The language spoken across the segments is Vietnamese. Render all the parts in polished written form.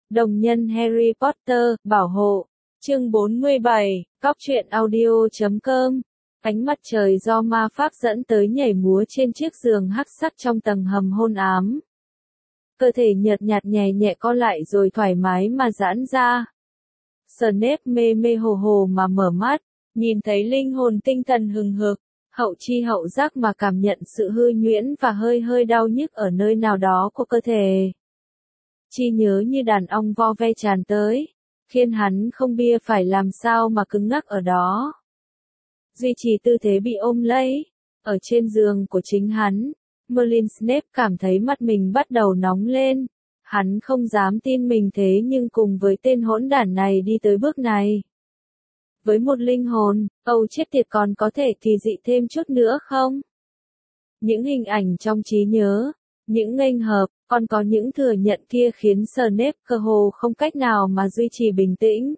Đồng nhân Harry Potter, bảo hộ. Chương 47, Cóc truyện audio.com. Ánh mặt trời do ma pháp dẫn tới nhảy múa trên chiếc giường hắc sắc trong tầng hầm hôn ám. Cơ thể nhợt nhạt nhẹ nhẹ co lại rồi thoải mái mà giãn ra. Snape mê mê hồ hồ mà mở mắt, nhìn thấy linh hồn tinh thần hừng hực, hậu chi hậu giác mà cảm nhận sự hư nhuyễn và hơi hơi đau nhức ở nơi nào đó của cơ thể. Chi nhớ như đàn ong vo ve tràn tới, khiến hắn không bia phải làm sao mà cứng ngắc ở đó. Duy trì tư thế bị ôm lấy, ở trên giường của chính hắn, Merlin Snape cảm thấy mắt mình bắt đầu nóng lên. Hắn không dám tin mình thế nhưng cùng với tên hỗn đản này đi tới bước này. Với một linh hồn, Âu chết tiệt còn có thể kỳ dị thêm chút nữa không? Những hình ảnh trong trí nhớ, những nghênh hợp, còn có những thừa nhận kia khiến Snape cơ hồ không cách nào mà duy trì bình tĩnh.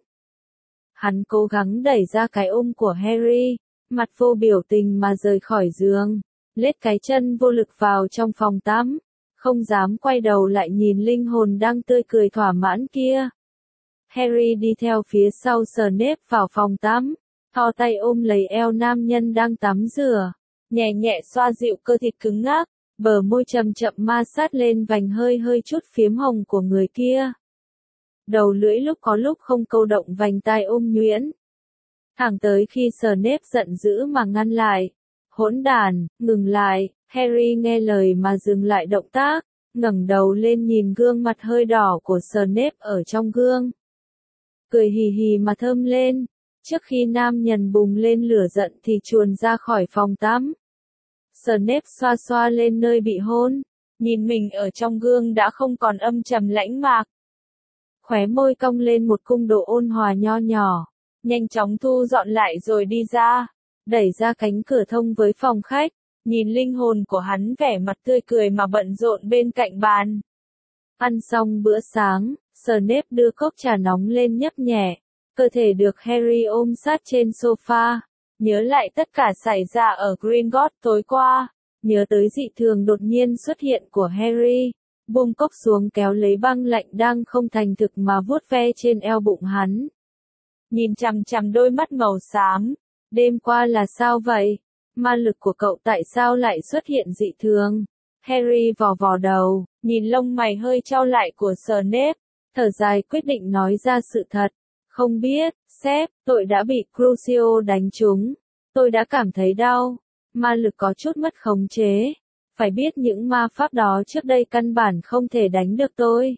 Hắn cố gắng đẩy ra cái ôm của Harry, mặt vô biểu tình mà rời khỏi giường, lết cái chân vô lực vào trong phòng tắm, không dám quay đầu lại nhìn linh hồn đang tươi cười thỏa mãn kia. Harry đi theo phía sau Snape vào phòng tắm, thò tay ôm lấy eo nam nhân đang tắm rửa, nhẹ nhẹ xoa dịu cơ thịt cứng ngắc, bờ môi chậm chậm ma sát lên vành hơi hơi chút phiếm hồng của người kia. Đầu lưỡi lúc có lúc không câu động vành tai ôm nhuyễn. Thẳng tới khi Snape giận dữ mà ngăn lại. Hỗn đản, ngừng lại. Harry nghe lời mà dừng lại động tác, ngẩng đầu lên nhìn gương mặt hơi đỏ của Snape ở trong gương. Cười hì hì mà thơm lên, trước khi nam nhân bùng lên lửa giận thì chuồn ra khỏi phòng tắm. Snape xoa xoa lên nơi bị hôn, nhìn mình ở trong gương đã không còn âm trầm lãnh mạc. Khóe môi cong lên một cung độ ôn hòa nho nhỏ, nhanh chóng thu dọn lại rồi đi ra, đẩy ra cánh cửa thông với phòng khách. Nhìn linh hồn của hắn vẻ mặt tươi cười mà bận rộn bên cạnh bàn. Ăn xong bữa sáng, Snape đưa cốc trà nóng lên nhấp nhẹ, cơ thể được Harry ôm sát trên sofa, nhớ lại tất cả xảy ra ở Gringotts tối qua, nhớ tới dị thường đột nhiên xuất hiện của Harry, buông cốc xuống kéo lấy băng lạnh đang không thành thực mà vuốt ve trên eo bụng hắn. Nhìn chằm chằm đôi mắt màu xám, đêm qua là sao vậy? Ma lực của cậu tại sao lại xuất hiện dị thường? Harry vò vò đầu, nhìn lông mày hơi chau lại của Snape, thở dài quyết định nói ra sự thật. Không biết, sếp, tôi đã bị Crucio đánh trúng. Tôi đã cảm thấy đau. Ma lực có chút mất khống chế. Phải biết những ma pháp đó trước đây căn bản không thể đánh được tôi.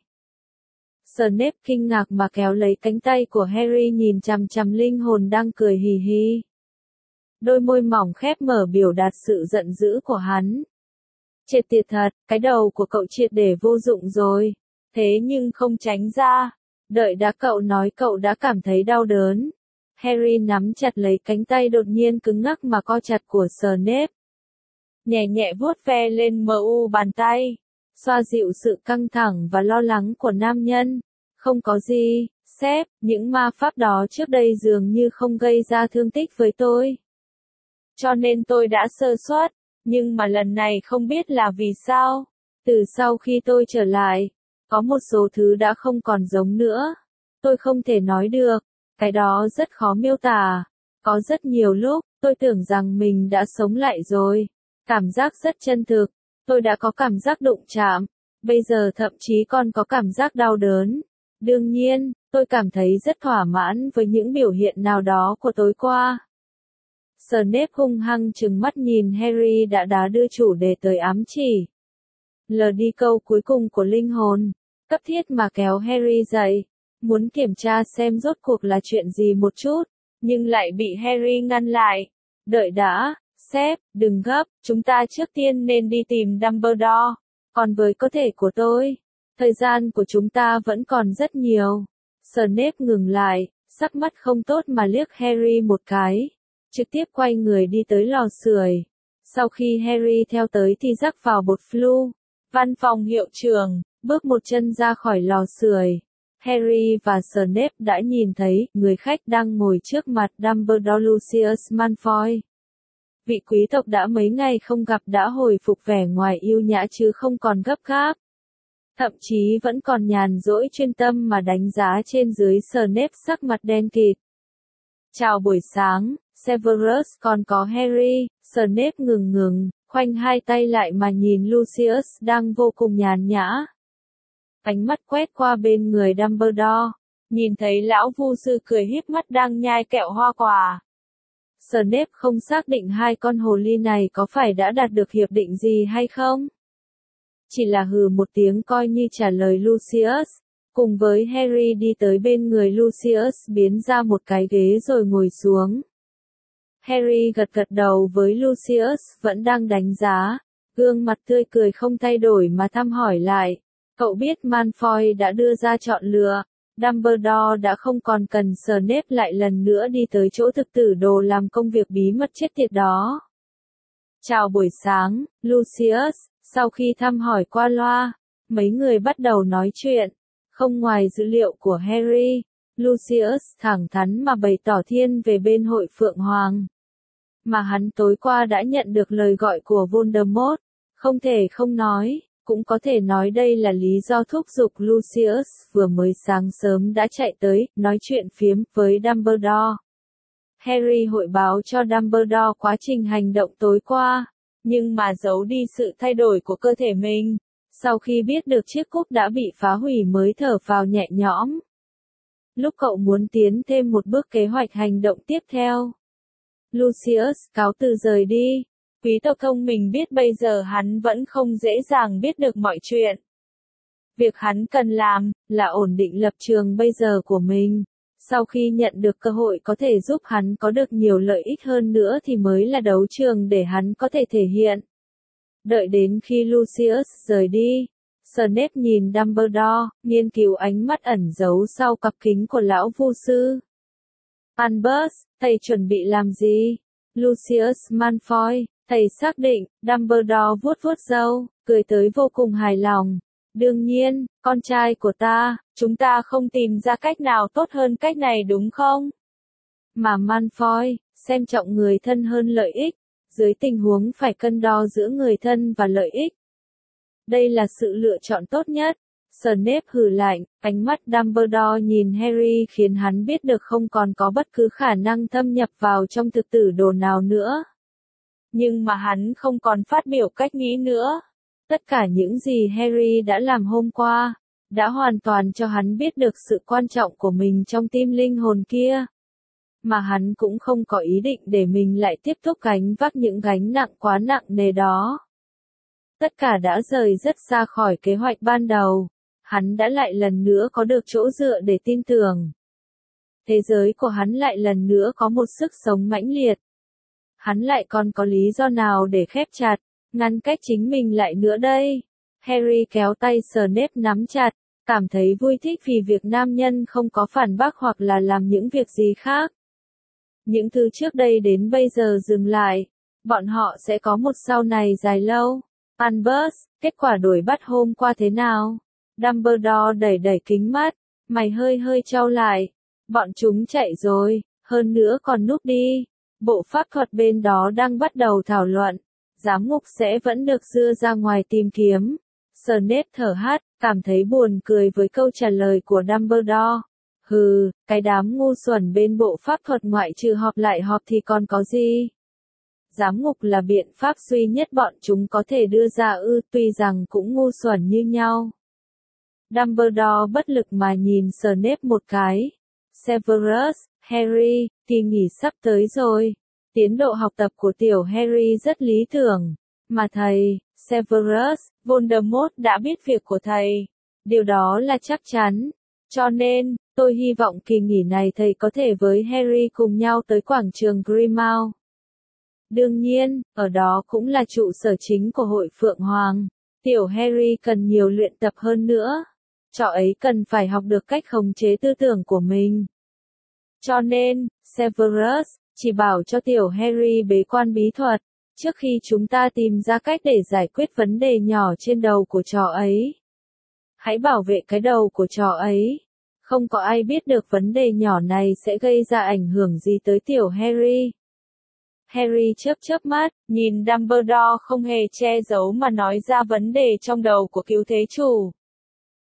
Snape kinh ngạc mà kéo lấy cánh tay của Harry nhìn chằm chằm linh hồn đang cười hì hì. Đôi môi mỏng khép mở biểu đạt sự giận dữ của hắn. Chết tiệt thật, cái đầu của cậu triệt để vô dụng rồi. Thế nhưng không tránh ra. Đợi đã cậu nói cậu đã cảm thấy đau đớn. Harry nắm chặt lấy cánh tay đột nhiên cứng ngắc mà co chặt của Snape. Nhẹ nhẹ vuốt ve lên mu bàn tay. Xoa dịu sự căng thẳng và lo lắng của nam nhân. Không có gì, sếp, những ma pháp đó trước đây dường như không gây ra thương tích với tôi. Cho nên tôi đã sơ suất, nhưng mà lần này không biết là vì sao. Từ sau khi tôi trở lại, có một số thứ đã không còn giống nữa. Tôi không thể nói được, cái đó rất khó miêu tả. Có rất nhiều lúc, tôi tưởng rằng mình đã sống lại rồi. Cảm giác rất chân thực, tôi đã có cảm giác đụng chạm, bây giờ thậm chí còn có cảm giác đau đớn. Đương nhiên, tôi cảm thấy rất thỏa mãn với những biểu hiện nào đó của tối qua. Snape hung hăng trừng mắt nhìn Harry đã đưa chủ đề tới ám chỉ. Lờ đi câu cuối cùng của linh hồn, cấp thiết mà kéo Harry dậy, muốn kiểm tra xem rốt cuộc là chuyện gì một chút, nhưng lại bị Harry ngăn lại. Đợi đã, sếp, đừng gấp, chúng ta trước tiên nên đi tìm Dumbledore, còn với cơ thể của tôi, thời gian của chúng ta vẫn còn rất nhiều. Snape ngừng lại, sắc mắt không tốt mà liếc Harry một cái. Trực tiếp quay người đi tới lò sưởi. Sau khi Harry theo tới thì rắc vào bột flu. Văn phòng hiệu trưởng, bước một chân ra khỏi lò sưởi. Harry và Snape đã nhìn thấy người khách đang ngồi trước mặt Dumbledore Lucius Malfoy. Vị quý tộc đã mấy ngày không gặp đã hồi phục vẻ ngoài yêu nhã chứ không còn gấp gáp. Thậm chí vẫn còn nhàn rỗi chuyên tâm mà đánh giá trên dưới Snape sắc mặt đen kịt. Chào buổi sáng, Severus còn có Harry, Snape ngừng, khoanh hai tay lại mà nhìn Lucius đang vô cùng nhàn nhã. Ánh mắt quét qua bên người Dumbledore, nhìn thấy lão vu sư cười híp mắt đang nhai kẹo hoa quả. Snape không xác định hai con hồ ly này có phải đã đạt được hiệp định gì hay không. Chỉ là hừ một tiếng coi như trả lời Lucius, cùng với Harry đi tới bên người Lucius biến ra một cái ghế rồi ngồi xuống. Harry gật đầu với Lucius vẫn đang đánh giá, gương mặt tươi cười không thay đổi mà thăm hỏi lại. Cậu biết Malfoy đã đưa ra chọn lựa, Dumbledore đã không còn cần Snape lại lần nữa đi tới chỗ thực tử đồ làm công việc bí mật chết tiệt đó. Chào buổi sáng, Lucius, sau khi thăm hỏi qua loa, mấy người bắt đầu nói chuyện. Không ngoài dữ liệu của Harry, Lucius thẳng thắn mà bày tỏ thiên về bên hội Phượng Hoàng. Mà hắn tối qua đã nhận được lời gọi của Voldemort, không thể không nói, cũng có thể nói đây là lý do thúc giục Lucius vừa mới sáng sớm đã chạy tới, nói chuyện phiếm với Dumbledore. Harry hội báo cho Dumbledore quá trình hành động tối qua, nhưng mà giấu đi sự thay đổi của cơ thể mình. Sau khi biết được chiếc cúp đã bị phá hủy mới thở phào nhẹ nhõm. Lúc cậu muốn tiến thêm một bước kế hoạch hành động tiếp theo, Lucius cáo từ rời đi. Quý tộc thông mình biết bây giờ hắn vẫn không dễ dàng biết được mọi chuyện. Việc hắn cần làm là ổn định lập trường bây giờ của mình. Sau khi nhận được cơ hội có thể giúp hắn có được nhiều lợi ích hơn nữa thì mới là đấu trường để hắn có thể thể hiện. Đợi đến khi Lucius rời đi, Snape nhìn Dumbledore, nghiên cứu ánh mắt ẩn giấu sau cặp kính của lão vu sư. Albus, thầy chuẩn bị làm gì? Lucius Malfoy, thầy xác định, Dumbledore vuốt râu, cười tới vô cùng hài lòng. Đương nhiên, con trai của ta, chúng ta không tìm ra cách nào tốt hơn cách này đúng không? Mà Malfoy, xem trọng người thân hơn lợi ích, dưới tình huống phải cân đo giữa người thân và lợi ích. Đây là sự lựa chọn tốt nhất. Snape hừ lạnh, ánh mắt Dumbledore nhìn Harry khiến hắn biết được không còn có bất cứ khả năng thâm nhập vào trong thực tử đồ nào nữa. Nhưng mà hắn không còn phát biểu cách nghĩ nữa. Tất cả những gì Harry đã làm hôm qua, đã hoàn toàn cho hắn biết được sự quan trọng của mình trong tim linh hồn kia. Mà hắn cũng không có ý định để mình lại tiếp tục gánh vác những gánh nặng quá nặng nề đó. Tất cả đã rời rất xa khỏi kế hoạch ban đầu. Hắn đã lại lần nữa có được chỗ dựa để tin tưởng. Thế giới của hắn lại lần nữa có một sức sống mãnh liệt. Hắn lại còn có lý do nào để khép chặt, ngăn cách chính mình lại nữa đây? Harry kéo tay Snape nắm chặt, cảm thấy vui thích vì việc nam nhân không có phản bác hoặc là làm những việc gì khác. Những thứ trước đây đến bây giờ dừng lại, bọn họ sẽ có một sau này dài lâu. Albus, kết quả đuổi bắt hôm qua thế nào? Dumbledore đẩy kính mắt, mày hơi chau lại. Bọn chúng chạy rồi, hơn nữa còn núp đi. Bộ pháp thuật bên đó đang bắt đầu thảo luận. Giám ngục sẽ vẫn được đưa ra ngoài tìm kiếm. Snape thở hắt, cảm thấy buồn cười với câu trả lời của Dumbledore. Hừ, cái đám ngu xuẩn bên bộ pháp thuật ngoại trừ họp lại họp thì còn có gì? Giám ngục là biện pháp duy nhất bọn chúng có thể đưa ra tuy rằng cũng ngu xuẩn như nhau. Dumbledore bất lực mà nhìn Snape một cái. Severus, Harry, kỳ nghỉ sắp tới rồi. Tiến độ học tập của tiểu Harry rất lý tưởng. Mà thầy, Severus, Voldemort đã biết việc của thầy. Điều đó là chắc chắn. Cho nên, tôi hy vọng kỳ nghỉ này thầy có thể với Harry cùng nhau tới quảng trường Grimmauld. Đương nhiên, ở đó cũng là trụ sở chính của hội Phượng Hoàng. Tiểu Harry cần nhiều luyện tập hơn nữa. Trò ấy cần phải học được cách khống chế tư tưởng của mình. Cho nên, Severus, chỉ bảo cho tiểu Harry bế quan bí thuật, trước khi chúng ta tìm ra cách để giải quyết vấn đề nhỏ trên đầu của trò ấy. Hãy bảo vệ cái đầu của trò ấy. Không có ai biết được vấn đề nhỏ này sẽ gây ra ảnh hưởng gì tới tiểu Harry. Harry chớp mắt, nhìn Dumbledore không hề che giấu mà nói ra vấn đề trong đầu của cứu thế chủ.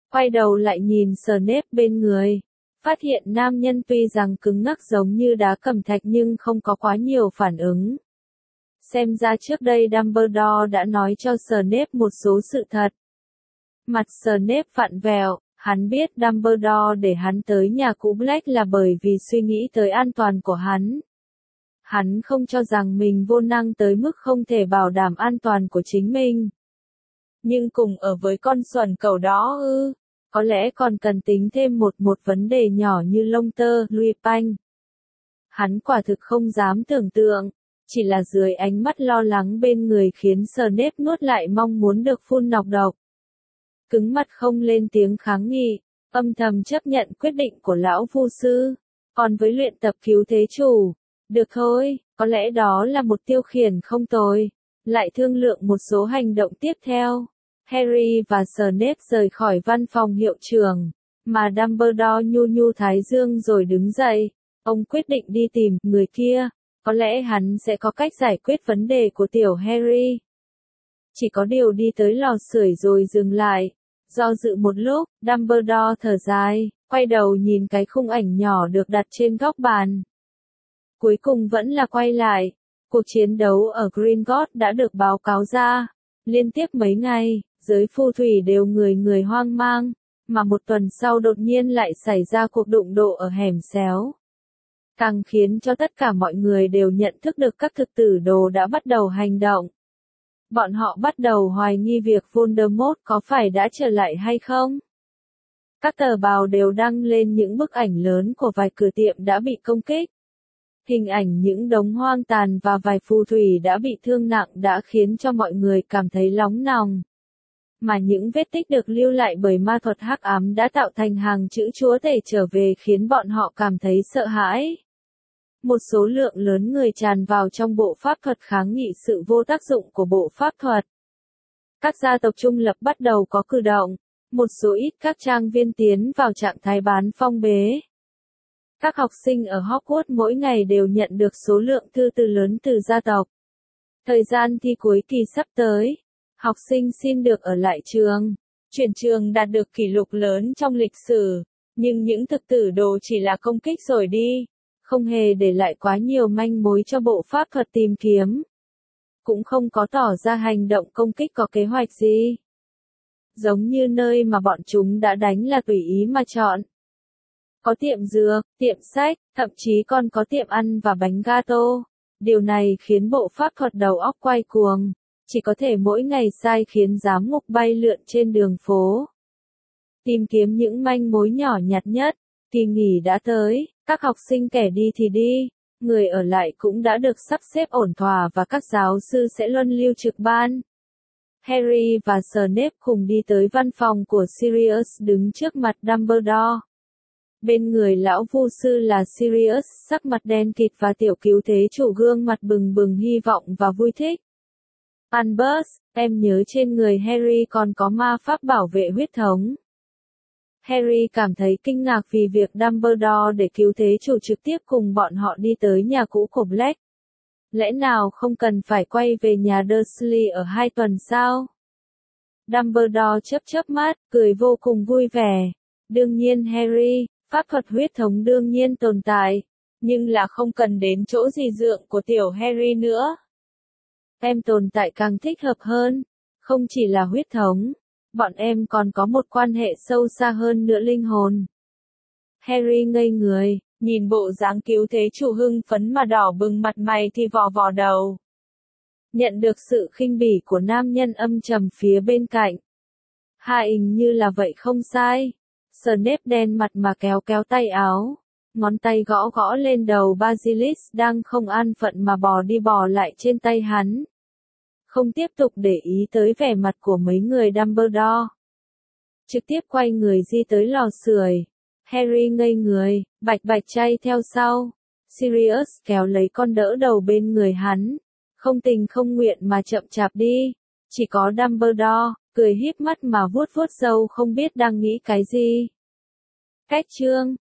Quay đầu lại nhìn Snape bên người. Phát hiện nam nhân tuy rằng cứng ngắc giống như đá cẩm thạch nhưng không có quá nhiều phản ứng. Xem ra trước đây Dumbledore đã nói cho Snape một số sự thật. Mặt Snape vặn vẹo, hắn biết Dumbledore để hắn tới nhà cũ Black là bởi vì suy nghĩ tới an toàn của hắn. Hắn không cho rằng mình vô năng tới mức không thể bảo đảm an toàn của chính mình. Nhưng cùng ở với con xuẩn cẩu đó có lẽ còn cần tính thêm một vấn đề nhỏ như lông tơ, Lupin. Hắn quả thực không dám tưởng tượng, chỉ là dưới ánh mắt lo lắng bên người khiến Snape nuốt lại mong muốn được phun nọc độc. Cứng mặt không lên tiếng kháng nghị, âm thầm chấp nhận quyết định của lão Vu sư. Còn với luyện tập cứu thế chủ, được thôi, có lẽ đó là một tiêu khiển không tồi. Lại thương lượng một số hành động tiếp theo. Harry và Snape rời khỏi văn phòng hiệu trưởng, mà Dumbledore nhu nhu thái dương rồi đứng dậy. Ông quyết định đi tìm người kia, có lẽ hắn sẽ có cách giải quyết vấn đề của tiểu Harry. Chỉ có điều đi tới lò sưởi rồi dừng lại. Do dự một lúc, Dumbledore thở dài, quay đầu nhìn cái khung ảnh nhỏ được đặt trên góc bàn. Cuối cùng vẫn là quay lại. Cuộc chiến đấu ở Gringotts đã được báo cáo ra. Liên tiếp mấy ngày, giới phù thủy đều người hoang mang, mà một tuần sau đột nhiên lại xảy ra cuộc đụng độ ở hẻm xéo. Càng khiến cho tất cả mọi người đều nhận thức được các thực tử đồ đã bắt đầu hành động. Bọn họ bắt đầu hoài nghi việc Voldemort có phải đã trở lại hay không. Các tờ báo đều đăng lên những bức ảnh lớn của vài cửa tiệm đã bị công kích. Hình ảnh những đống hoang tàn và vài phù thủy đã bị thương nặng đã khiến cho mọi người cảm thấy nóng lòng. Mà những vết tích được lưu lại bởi ma thuật hắc ám đã tạo thành hàng chữ chúa tể trở về khiến bọn họ cảm thấy sợ hãi. Một số lượng lớn người tràn vào trong bộ pháp thuật kháng nghị sự vô tác dụng của bộ pháp thuật. Các gia tộc trung lập bắt đầu có cử động, một số ít các trang viên tiến vào trạng thái bán phong bế. Các học sinh ở Hogwarts mỗi ngày đều nhận được số lượng thư từ lớn từ gia tộc. Thời gian thi cuối kỳ sắp tới, học sinh xin được ở lại trường. Chuyển trường đạt được kỷ lục lớn trong lịch sử, nhưng những thực tử đồ chỉ là công kích rồi đi, không hề để lại quá nhiều manh mối cho bộ pháp thuật tìm kiếm. Cũng không có tỏ ra hành động công kích có kế hoạch gì. Giống như nơi mà bọn chúng đã đánh là tùy ý mà chọn. Có tiệm dược, tiệm sách, thậm chí còn có tiệm ăn và bánh gato. Điều này khiến bộ pháp thuật đầu óc quay cuồng, chỉ có thể mỗi ngày sai khiến giám ngục bay lượn trên đường phố. Tìm kiếm những manh mối nhỏ nhặt nhất, kỳ nghỉ đã tới, các học sinh kẻ đi thì đi, người ở lại cũng đã được sắp xếp ổn thỏa và các giáo sư sẽ luân lưu trực ban. Harry và Snape cùng đi tới văn phòng của Sirius đứng trước mặt Dumbledore. Bên người lão Vu sư là Sirius, sắc mặt đen kịt và tiểu cứu thế chủ gương mặt bừng bừng hy vọng và vui thích. Albus, em nhớ trên người Harry còn có ma pháp bảo vệ huyết thống. Harry cảm thấy kinh ngạc vì việc Dumbledore để cứu thế chủ trực tiếp cùng bọn họ đi tới nhà cũ của Black. Lẽ nào không cần phải quay về nhà Dursley ở 2 tuần sao? Dumbledore chớp mắt, cười vô cùng vui vẻ. Đương nhiên Harry, pháp thuật huyết thống đương nhiên tồn tại, nhưng là không cần đến chỗ gì dượng của tiểu Harry nữa. Em tồn tại càng thích hợp hơn, không chỉ là huyết thống, bọn em còn có một quan hệ sâu xa hơn nữa linh hồn. Harry ngây người, nhìn bộ dáng cứu thế chủ hưng phấn mà đỏ bừng mặt mày thì vò vò đầu. Nhận được sự khinh bỉ của nam nhân âm trầm phía bên cạnh. Hình như là vậy không sai. Snape đen mặt mà kéo tay áo. Ngón tay gõ gõ lên đầu Basilisk đang không an phận mà bò đi bò lại trên tay hắn. Không tiếp tục để ý tới vẻ mặt của mấy người Dumbledore. Trực tiếp quay người di tới lò sưởi. Harry ngây người, bạch chay theo sau. Sirius kéo lấy con đỡ đầu bên người hắn. Không tình không nguyện mà chậm chạp đi. Chỉ có Dumbledore, cười híp mắt mà vuốt vuốt râu không biết đang nghĩ cái gì. Cách chương